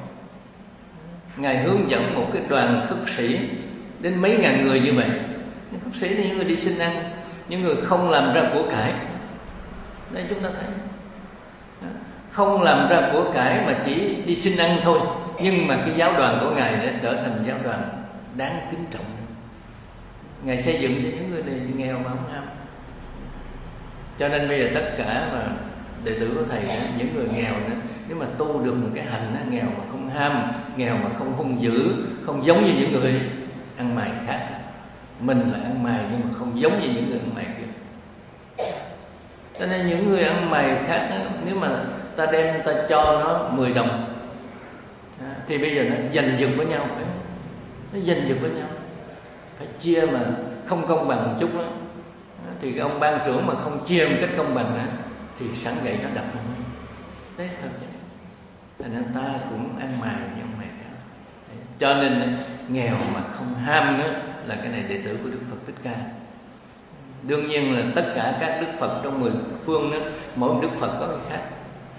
Ngài hướng dẫn một cái đoàn khất sĩ đến mấy ngàn người như vậy. Những khất sĩ là những người đi xin ăn, những người không làm ra của cải. Đây chúng ta thấy, không làm ra của cải mà chỉ đi xin ăn thôi, nhưng mà cái giáo đoàn của Ngài đã trở thành giáo đoàn đáng kính trọng. Ngài xây dựng cho những người này nghèo mà không ham. Cho nên bây giờ tất cả mà đệ tử của thầy đó, những người nghèo đó, nếu mà tu được một cái hành đó, nghèo mà không ham, nghèo mà không hung dữ, không giống như những người ăn mày khác. Mình là ăn mày nhưng mà không giống như những người ăn mày kia. Cho nên những người ăn mày khác đó, nếu mà ta đem ta cho nó mười đồng đó, thì bây giờ nó giành giật với nhau, phải không? Nó giành giật với nhau, phải chia mà không công bằng một chút đó. Thì cái ông ban trưởng mà không chia một cách công bằng đó, thì sẵn gậy nó đập vào mình. Đấy thật vậy. Thành ra ta cũng ăn mày như ông mày cả. Cho nên nghèo mà không ham nữa là cái này đệ tử của Đức Phật Thích Ca. Đương nhiên là tất cả các Đức Phật trong mười phương đó, mỗi Đức Phật có cái khác.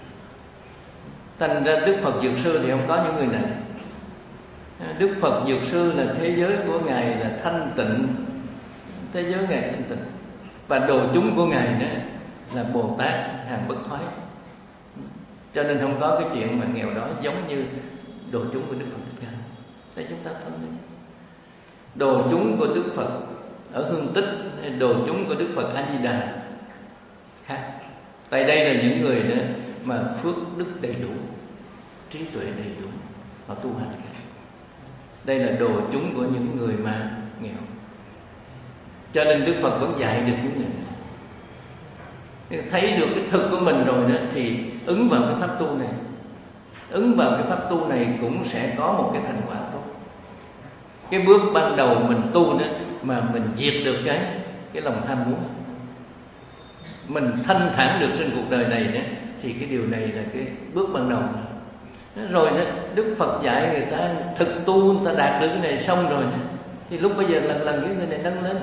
Thành ra Đức Phật Dược Sư thì không có những người này. Đức Phật Dược Sư là thế giới của Ngài là thanh tịnh, thế giới Ngài thanh tịnh. Và đồ chúng của Ngài đó là Bồ Tát hàng bất thoái. Cho nên không có cái chuyện mà nghèo đói giống như đồ chúng của Đức Phật Thích Ca. Để chúng ta thấy đồ chúng của Đức Phật ở Hương Tích, đồ chúng của Đức Phật A Di Đà khác. Tại đây là những người đó mà phước đức đầy đủ, trí tuệ đầy đủ, họ tu hành cả. Đây là đồ chúng của những người mà nghèo. Cho nên Đức Phật vẫn dạy được những người này. Thấy được cái thực của mình rồi đó, thì ứng vào cái pháp tu này. Ứng vào cái pháp tu này cũng sẽ có một cái thành quả tốt. Cái bước ban đầu mình tu đó, mà mình diệt được cái cái lòng ham muốn, mình thanh thản được trên cuộc đời này đó, thì cái điều này là cái bước ban đầu. Rồi đó, Đức Phật dạy người ta thực tu, người ta đạt được cái này xong rồi đó, thì lúc bây giờ lần lần cái người này nâng lên.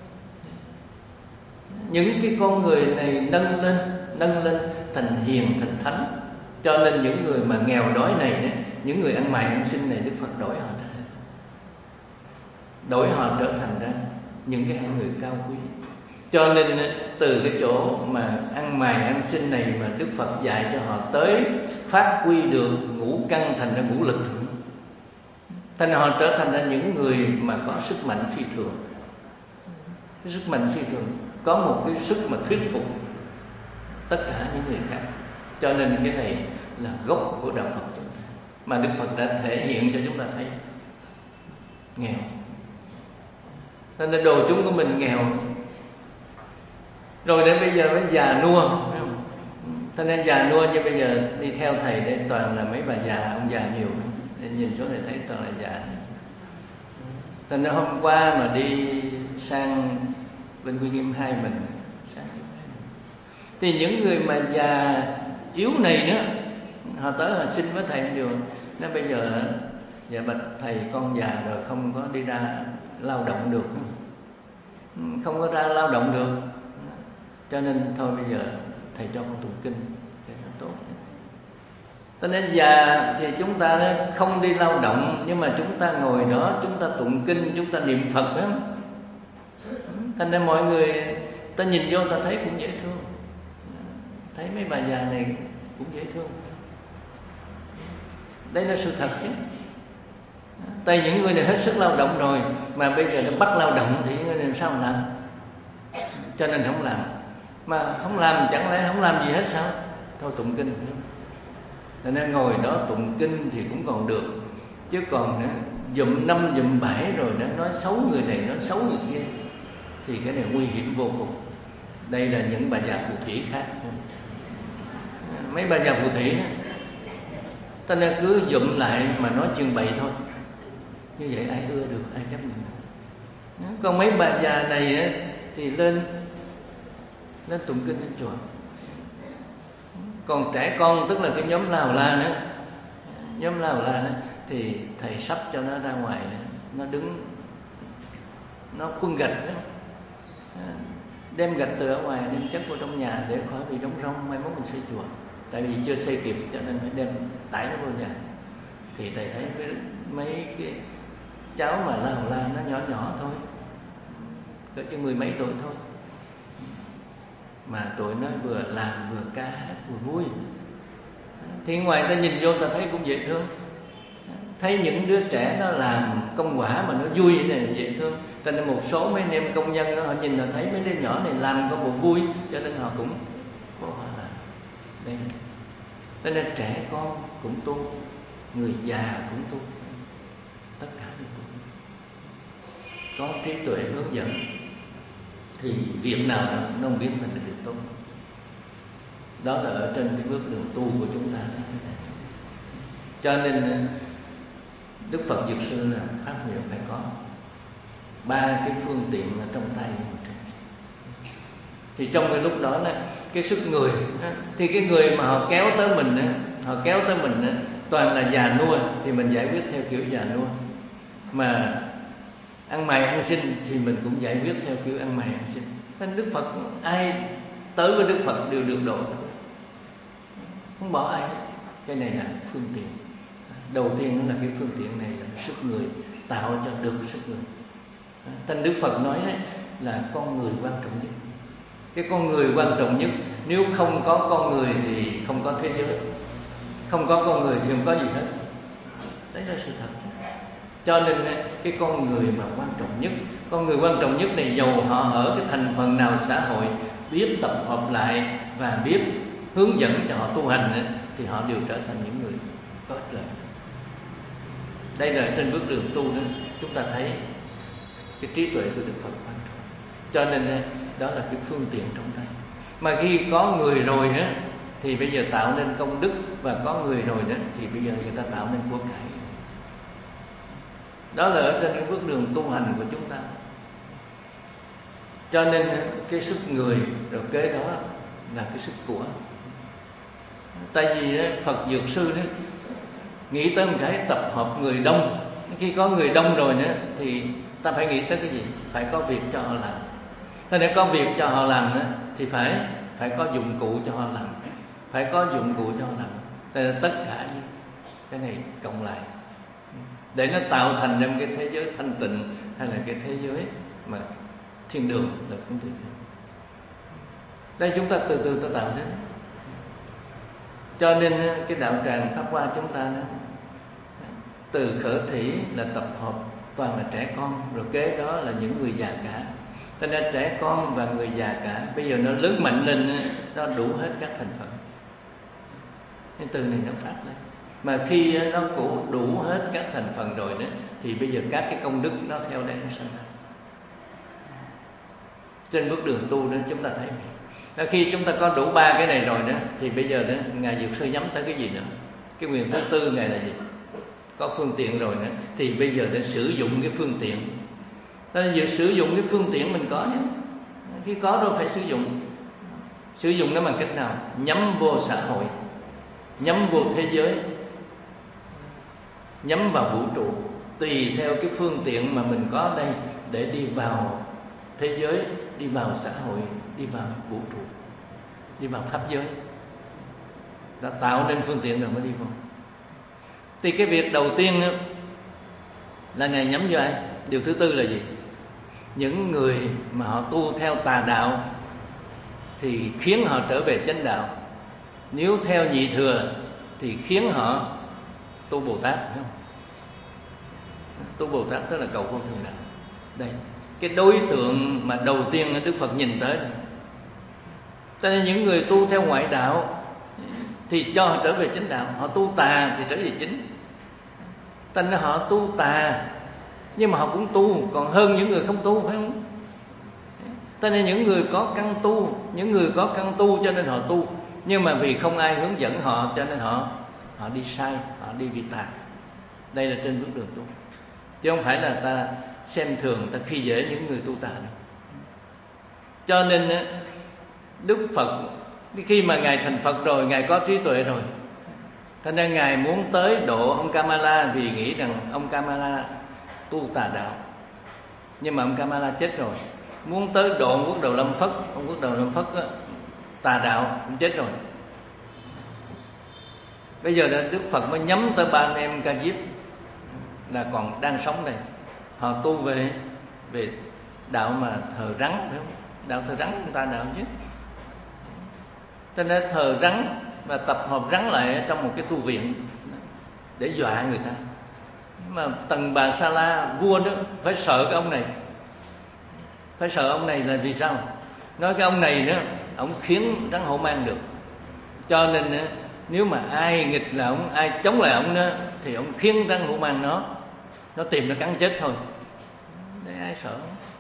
Những cái con người này nâng lên, nâng lên thành hiền, thành thánh. Cho nên những người mà nghèo đói này đó, những người ăn mày ăn xin này, Đức Phật đổi họ ra, đổi họ trở thành ra những cái hạng người cao quý. Cho nên từ cái chỗ mà ăn mày ăn xin này mà Đức Phật dạy cho họ tới phát huy được ngũ căn thành ra ngũ lực, thành họ trở thành ra những người mà có sức mạnh phi thường. Cái sức mạnh phi thường, có một cái sức mà thuyết phục tất cả những người khác. Cho nên cái này là gốc của đạo Phật chúng ta, mà Đức Phật đã thể hiện cho chúng ta thấy. Nghèo, cho nên đồ chúng của mình nghèo rồi đến bây giờ mới già nua. Cho nên già nua như bây giờ đi theo thầy đây toàn là mấy bà già, ông già nhiều. Nên nhìn xuống thầy thấy toàn là già. Cho nên hôm qua mà đi sang bên Quy Nghiêm hai mình, thì những người mà già yếu này nữa, họ tới họ xin với thầy điều. Nói bây giờ dạ bạch thầy, con già rồi không có đi ra lao động được, không có ra lao động được, cho nên thôi bây giờ thầy cho con tụng kinh để nó tốt. Cho nên già thì chúng ta không đi lao động, nhưng mà chúng ta ngồi đó, chúng ta tụng kinh, chúng ta niệm Phật đó. Thành ra mọi người ta nhìn vô ta thấy cũng dễ thương, thấy mấy bà già này cũng dễ thương. Đây là sự thật chứ. Tại những người này hết sức lao động rồi, mà bây giờ nó bắt lao động thì người này sao làm? Cho nên không làm. Mà không làm, chẳng lẽ không làm gì hết sao? Thôi tụng kinh. Cho nên ngồi đó tụng kinh thì cũng còn được, chứ còn nữa, dùm năm dùm bảy rồi nó nói xấu người này, nói xấu người kia, thì cái này nguy hiểm vô cùng. Đây là những bà già phù thủy khác. Mấy bà già phù thủy đó, ta nên cứ dụm lại mà nói chuyện bậy thôi. Như vậy ai ưa được, ai chấp nhận. Còn mấy bà già này á, thì lên lên tụng kinh lên chùa. Còn trẻ con, tức là cái nhóm Lào La nữa, nhóm Lào La nữa, thì thầy sắp cho nó ra ngoài nữa. Nó đứng, nó khuân gạch đó, đem gạch từ ở ngoài đem chất vào trong nhà để khỏi bị đóng rông mai mốt mình xây chùa. Tại vì chưa xây kịp cho nên phải đem tải nó vô nhà. Thì thầy thấy mấy, mấy cái cháu mà Lào La nó nhỏ nhỏ thôi, cỡ chừng mười mấy tuổi thôi, mà tụi nó vừa làm vừa ca hát vừa vui. Thì ngoài ta nhìn vô ta thấy cũng dễ thương. Thấy những đứa trẻ nó làm công quả mà nó vui như này dễ thương. Cho nên một số mấy anh em công nhân đó, họ nhìn họ thấy mấy đứa nhỏ này làm có bộ vui, cho nên họ cũng có họ làm. Đây. Cho nên trẻ con cũng tu, người già cũng tu, tất cả đều tu. Có trí tuệ hướng dẫn thì việc nào nó không biến thành được việc tốt. Đó là ở trên cái bước đường tu của chúng ta. Cho nên Đức Phật Dược Sư là phát nguyện phải có ba cái phương tiện ở trong tay của mình. Thì trong cái lúc đó cái sức người, thì cái người mà họ kéo tới mình, họ kéo tới mình toàn là già nua, thì mình giải quyết theo kiểu già nua. Mà ăn mày ăn xin thì mình cũng giải quyết theo kiểu ăn mày ăn xin. Nên Đức Phật, ai tới với Đức Phật đều được độ, không bỏ ai. Cái này là phương tiện. Đầu tiên là cái phương tiện này là sức người, tạo cho được sức người. Thành Đức Phật nói đấy, là con người quan trọng nhất. Cái con người quan trọng nhất. Nếu không có con người thì không có thế giới, không có con người thì không có gì hết. Đấy là sự thật. Cho nên cái con người mà quan trọng nhất, con người quan trọng nhất này dầu họ ở cái thành phần nào xã hội, biết tập hợp lại và biết hướng dẫn cho họ tu hành, thì họ đều trở thành những người có ích lợi. Đây là trên bước đường tu đó, chúng ta thấy cái trí tuệ của Đức Phật quan trọng. Cho nên đó là cái phương tiện trong tay. Mà khi có người rồi đó thì bây giờ tạo nên công đức, và có người rồi đó thì bây giờ người ta tạo nên của cải. Đó là ở trên cái bước đường tu hành của chúng ta. Cho nên cái sức người rồi kế đó là cái sức của. Tại vì Phật Dược Sư đó nghĩ tới một cái tập hợp người đông. Khi có người đông rồi nữa thì ta phải nghĩ tới cái gì? Phải có việc cho họ làm. Thế để có việc cho họ làm nữa thì phải phải có dụng cụ cho họ làm, phải có dụng cụ cho họ làm. Thế là tất cả cái này cộng lại để nó tạo thành ra một cái thế giới thanh tịnh, hay là cái thế giới mà thiên đường là cũng tuyệt vời. Đây chúng ta từ từ ta tạo đến. Cho nên cái đạo tràng Pháp Hoa chúng ta đó, từ khởi thủy là tập hợp toàn là trẻ con, rồi kế đó là những người già cả. Cho nên trẻ con và người già cả bây giờ nó lớn mạnh lên, nó đủ hết các thành phần. Cái từ này nó phát lên. Mà khi nó cũng đủ hết các thành phần rồi đó, thì bây giờ các cái công đức nó theo đây nó sinh ra. Trên bước đường tu đó chúng ta thấy đó, khi chúng ta có đủ ba cái này rồi đó thì bây giờ đó Ngài Dược Sư nhắm tới cái gì nữa? Cái quyền thứ tư Ngài là gì? Có phương tiện rồi nữa thì bây giờ để sử dụng cái phương tiện. Cho nên việc sử dụng cái phương tiện mình có nhé. Khi có rồi phải sử dụng. Sử dụng nó bằng cách nào? Nhắm vô xã hội, nhắm vô thế giới, nhắm vào vũ trụ, tùy theo cái phương tiện mà mình có đây để đi vào thế giới, đi vào xã hội, đi vào vũ trụ, đi vào pháp giới. Ta tạo nên phương tiện rồi mới đi vào. Thì cái việc đầu tiên là Ngài nhắm vô ai? Điều thứ tư là gì? Những người mà họ tu theo tà đạo thì khiến họ trở về chánh đạo. Nếu theo nhị thừa thì khiến họ tu Bồ Tát, phải không? Tu Bồ Tát tức là cầu vô thường đạo. Đây, cái đối tượng mà đầu tiên Đức Phật nhìn tới đây. Cho nên những người tu theo ngoại đạo thì cho họ trở về chánh đạo, họ tu tà thì trở về chính. Cho nên họ tu tà nhưng mà họ cũng tu, còn hơn những người không tu, phải không? Cho nên những người có căn tu, những người có căn tu cho nên họ tu, nhưng mà vì không ai hướng dẫn họ cho nên họ họ đi sai, họ đi vi tà. Đây là trên bước đường tu, chứ không phải là ta xem thường, ta khi dễ những người tu tà đâu. Cho nên Đức Phật khi mà Ngài thành Phật rồi, Ngài có trí tuệ rồi, cho nên Ngài muốn tới độ ông Kamala vì nghĩ rằng ông Kamala tu tà đạo. Nhưng mà ông Kamala chết rồi. Muốn tới độ ông Quốc Đầu Lâm Phất, ông Quốc Đầu Lâm Phất á, tà đạo cũng chết rồi. Bây giờ là Đức Phật mới nhắm tới ba anh em Ca Diếp là còn đang sống đây. Họ tu về về đạo mà thờ rắn, phải không? Đạo thờ rắn chúng ta đạo chứ. Cho nên thờ rắn và tập hợp rắn lại trong một cái tu viện để dọa người ta. Mà Tần Bà Sa La vua đó phải sợ cái ông này. Phải sợ ông này là vì sao? Nói cái ông này nữa, ông khiến rắn hổ mang được. Cho nên nếu mà ai nghịch là ông, ai chống lại ông đó thì ông khiến rắn hổ mang nó nó tìm nó cắn chết thôi. Đấy, ai sợ?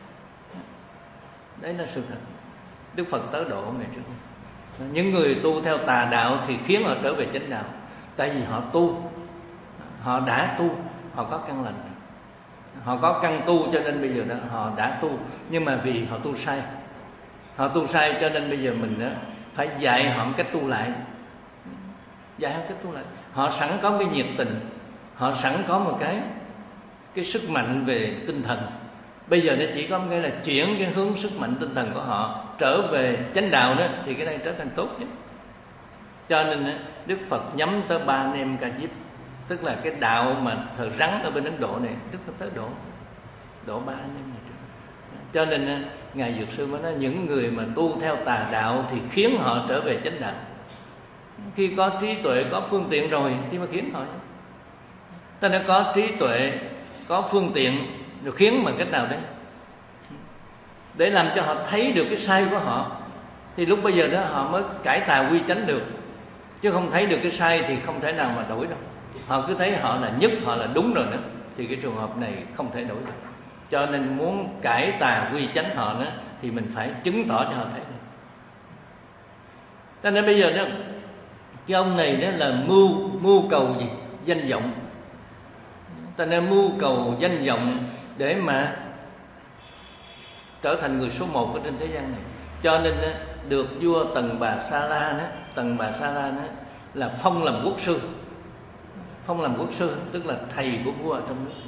Đấy là sự thật. Đức Phật tới độ ông này trước. Những người tu theo tà đạo thì khiến họ trở về chánh đạo. Tại vì họ tu, họ đã tu, họ có căn lành, họ có căn tu cho nên bây giờ đó họ đã tu. Nhưng mà vì họ tu sai, họ tu sai cho nên bây giờ mình đó phải dạy họ cách tu lại, dạy họ cách tu lại. Họ sẵn có cái nhiệt tình, họ sẵn có một cái cái sức mạnh về tinh thần. Bây giờ nó chỉ có cái là chuyển cái hướng sức mạnh tinh thần của họ trở về chánh đạo đó thì cái này trở thành tốt nhất. Cho nên Đức Phật nhắm tới ba anh em Ca Diếp, tức là cái đạo mà thờ rắn ở bên Ấn Độ này, Đức Phật tới độ độ ba anh em này. Cho nên Ngài Dược Sư mới nói những người mà tu theo tà đạo thì khiến họ trở về chánh đạo. Khi có trí tuệ, có phương tiện rồi thì mới khiến họ. Ta đã có trí tuệ, có phương tiện rồi khiến bằng cách nào đấy? Để làm cho họ thấy được cái sai của họ, thì lúc bây giờ đó họ mới cải tà quy chánh được. Chứ không thấy được cái sai thì không thể nào mà đổi đâu. họ cứ thấy họ là nhất, họ là đúng rồi đó, thì cái trường hợp này không thể đổi được. Cho nên muốn cải tà quy chánh họ đó, thì mình phải chứng tỏ cho họ thấy được. Cho nên bây giờ đó, cái ông này đó là mưu mưu cầu gì? Danh vọng. Ta nên mưu cầu danh vọng để mà trở thành người số một ở trên thế gian này. Cho nên đó, được vua Tần Bà Sa La đó, Tần Bà Sa La đó là phong làm quốc sư. Phong làm quốc sư tức là thầy của vua ở trong nước.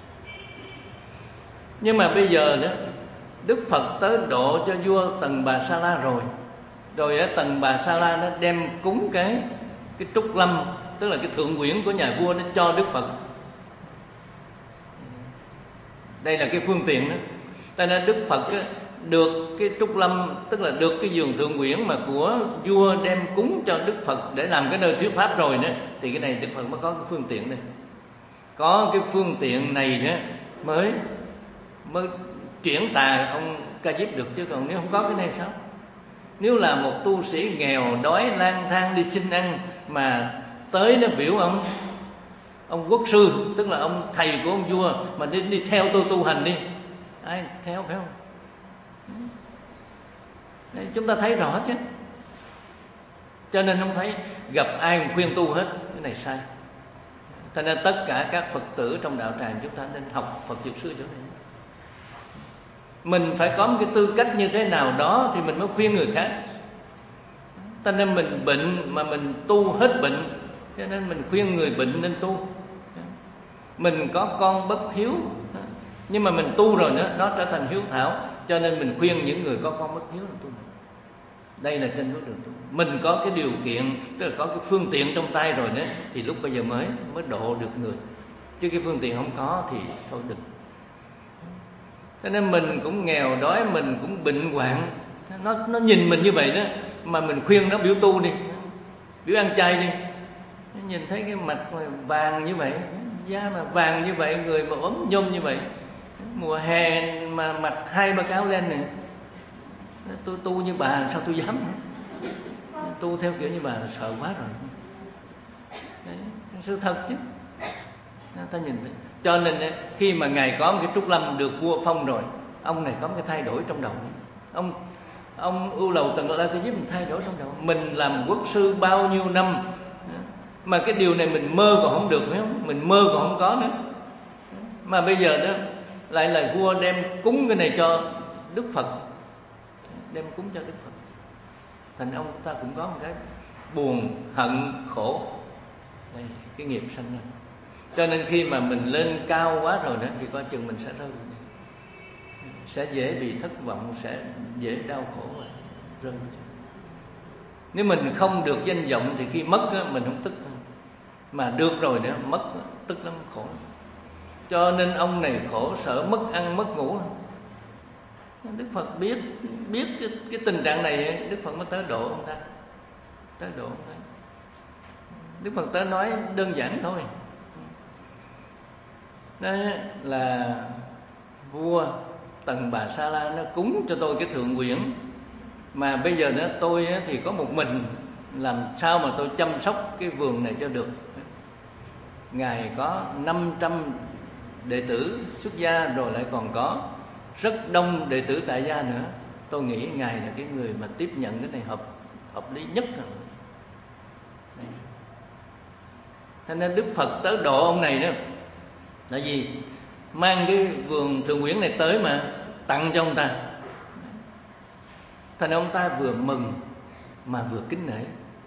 Nhưng mà bây giờ đó, Đức Phật tới độ cho vua Tần Bà Sa La rồi. Rồi ở Tần Bà Sa La nó đem cúng cái cái trúc lâm, tức là cái thượng quyển của nhà vua, nó cho Đức Phật. Đây là cái phương tiện đó. Cho nên Đức Phật á, được cái trúc lâm, tức là được cái giường thượng quyển mà của vua đem cúng cho Đức Phật để làm cái nơi thuyết pháp rồi đó, thì cái này Đức Phật mới có cái phương tiện đây. Có cái phương tiện này đó mới mới chuyển tà ông Ca Diếp được, chứ còn nếu không có cái này sao? Nếu là một tu sĩ nghèo đói lang thang đi xin ăn mà tới nó biểu ông ông quốc sư, tức là ông thầy của ông vua, mà đi, đi theo tôi tu hành đi, ai theo phải không? Đấy, chúng ta thấy rõ chứ. Cho nên không phải gặp ai cũng khuyên tu hết, cái này sai. Cho nên tất cả các Phật tử trong đạo tràng chúng ta nên học Phật Dược Sư chỗ này. Mình phải có một cái tư cách như thế nào đó thì mình mới khuyên người khác. Cho nên mình bệnh mà mình tu hết bệnh, cho nên mình khuyên người bệnh nên tu. Mình có con bất hiếu, nhưng mà mình tu rồi nữa, nó trở thành hiếu thảo, cho nên mình khuyên những người có con bất hiếu nên tu. Đây là trên bước đường tu. Mình có cái điều kiện, tức là có cái phương tiện trong tay rồi đó, thì lúc bây giờ mới mới độ được người. Chứ cái phương tiện không có thì thôi đừng. Cho nên mình cũng nghèo đói, mình cũng bệnh hoạn, nó nó nhìn mình như vậy đó, mà mình khuyên nó biểu tu đi, biểu ăn chay đi. Nó nhìn thấy cái mặt vàng như vậy, da mà vàng như vậy, người mà ốm nhôm như vậy, mùa hè mà mặc hai ba cái áo len này, tôi tu như bà sao tôi dám? Tu theo kiểu như bà là sợ quá rồi. Đấy, sự thật chứ. Ta nhìn thấy. Cho nên khi mà ngài có một cái trúc lâm được vua phong rồi, ông này có một cái thay đổi trong đầu. Ông ông ưu lầu Tần La Ca Diếp mình thay đổi trong đầu. Mình làm quốc sư bao nhiêu năm mà cái điều này mình mơ còn không được, phải không? Mình mơ còn không có nữa. Mà bây giờ đó lại là vua đem cúng cái này cho Đức Phật, đem cúng cho Đức Phật. Thành ông ta cũng có một cái buồn, hận, khổ. Đây, cái nghiệp sanh ra. Cho nên khi mà mình lên cao quá rồi đó thì coi chừng mình sẽ rơi, sẽ dễ bị thất vọng, sẽ dễ đau khổ và rơi. Nếu mình không được danh vọng thì khi mất á, mình không tức, mà được rồi nữa mất tức lắm, khổ. Cho nên ông này khổ sở mất ăn mất ngủ. Đức Phật biết biết cái, cái tình trạng này, Đức Phật mới tới độ ông ta, tới độ ông ta. Đức Phật tới nói đơn giản thôi. Đó là vua Tần Bà Sa La nó cúng cho tôi cái thượng quyển, mà bây giờ đó tôi thì có một mình, làm sao mà tôi chăm sóc cái vườn này cho được. Ngài có năm trăm đệ tử xuất gia, rồi lại còn có rất đông đệ tử tại gia nữa. Tôi nghĩ Ngài là cái người mà tiếp nhận cái này hợp hợp lý nhất rồi. Cho nên Đức Phật tới độ ông này đó là gì? Mang cái vườn thượng quyển này tới mà tặng cho ông ta. Thành ông ta vừa mừng mà vừa kính nể,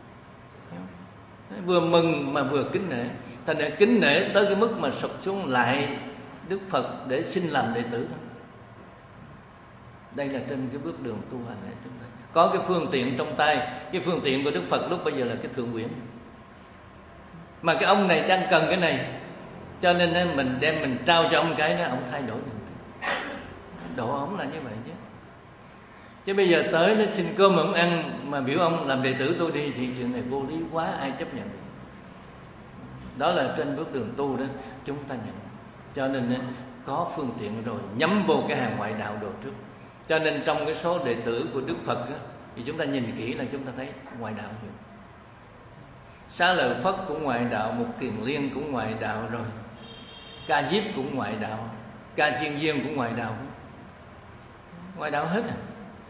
vừa mừng mà vừa kính nể. Thành ra kính nể tới cái mức mà sụp xuống lại Đức Phật để xin làm đệ tử thôi. Đây là trên cái bước đường tu hành này chúng ta có cái phương tiện trong tay. Cái phương tiện của Đức Phật lúc bây giờ là cái thượng quyển, mà cái ông này đang cần cái này, cho nên mình đem mình trao cho ông cái đó, ông thay đổi mình. Độ ông là như vậy chứ. Chứ bây giờ tới nó xin cơm ông ăn mà biểu ông làm đệ tử tôi đi thì chuyện này vô lý quá, ai chấp nhận. Đó là trên bước đường tu đó chúng ta nhận. Cho nên có phương tiện rồi, nhắm vô cái hàng ngoại đạo đồ trước. Cho nên trong cái số đệ tử của Đức Phật đó, thì chúng ta nhìn kỹ là chúng ta thấy ngoại đạo nhiều. Xá Lợi Phất cũng ngoại đạo, Mục Kiền Liên cũng ngoại đạo rồi, Ca Diếp cũng ngoại đạo, Ca Chiên Viên cũng ngoại đạo, ngoại đạo hết rồi.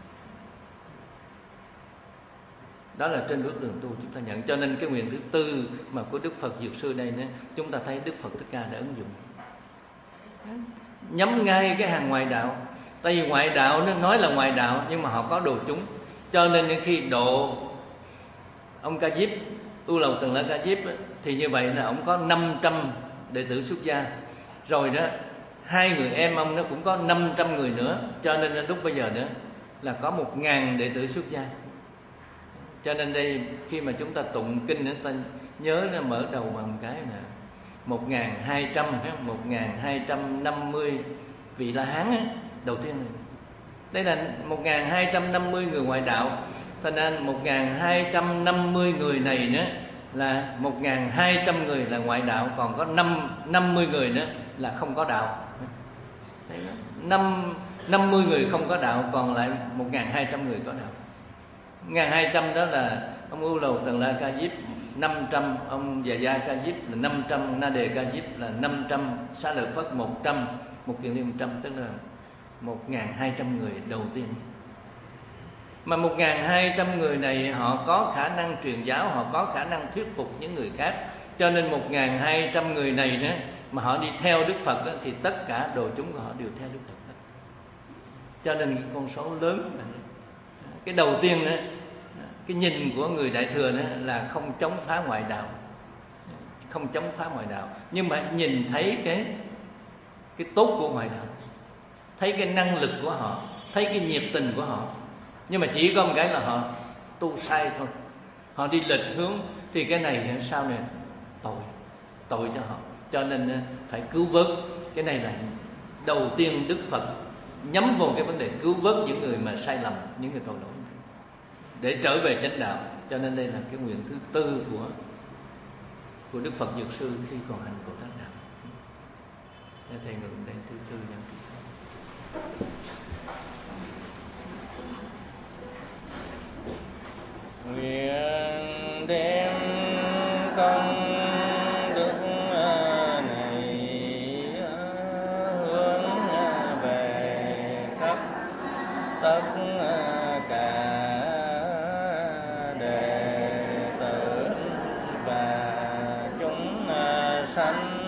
Đó là trên bước đường tu chúng ta nhận. Cho nên cái nguyện thứ tư mà của Đức Phật Dược Sư đây nữa, chúng ta thấy Đức Phật Thích Ca đã ứng dụng, nhắm ngay cái hàng ngoại đạo. Tại vì ngoại đạo nó nói là ngoại đạo, nhưng mà họ có đồ chúng. Cho nên khi độ ông Ca Diếp, Tu Lầu Tần La Ca Diếp, thì như vậy là ông có năm trăm đệ tử xuất gia. Rồi đó, hai người em ông nó cũng có năm trăm người nữa. Cho nên là lúc bây giờ nữa là có một ngàn đệ tử xuất gia. Cho nên đây khi mà chúng ta tụng kinh, chúng ta nhớ là mở đầu bằng cái là một ngàn hai trăm, một ngàn hai trăm năm mươi vị La Hán á, đầu tiên này. Đây là một ngàn hai trăm năm mươi người ngoại đạo. Cho nên một ngàn hai trăm năm mươi người này nữa là một ngàn hai trăm người là ngoại đạo, còn có năm mươi người nữa là không có đạo. năm, năm mươi người không có đạo, còn lại một ngàn hai trăm người có đạo. một ngàn hai trăm đó là ông U Lầu Tần La Ca Diếp năm trăm, ông Già Gia Ca Diếp là năm trăm, Na Đề Ca Diếp là năm trăm, Xá Lợi Phất một trăm, Mục Kiền Liên một trăm, tức là một ngàn hai trăm người đầu tiên. Mà một ngàn hai trăm người này họ có khả năng truyền giáo, họ có khả năng thuyết phục những người khác. Cho nên một ngàn hai trăm người này đó mà họ đi theo Đức Phật đó, thì tất cả đồ chúng của họ đều theo Đức Phật đó. Cho nên cái con số lớn là cái đầu tiên đó, cái nhìn của người Đại Thừa đó là không chống phá ngoại đạo, không chống phá ngoại đạo, nhưng mà nhìn thấy cái cái tốt của ngoại đạo, thấy cái năng lực của họ, thấy cái nhiệt tình của họ. Nhưng mà chỉ có một cái là họ tu sai thôi, họ đi lệch hướng, thì cái này sau này tội, tội cho họ. Cho nên phải cứu vớt. Cái này là đầu tiên Đức Phật nhắm vào cái vấn đề cứu vớt những người mà sai lầm, những người tội lỗi để trở về chánh đạo. Cho nên đây là cái nguyện thứ tư của của Đức Phật Dược Sư khi còn hành Bồ Tát Đạo. Để thầy ngừng đây thứ tư nhân. Nguyện đem công đức này hướng về khắp tất cả đệ tử và chúng sanh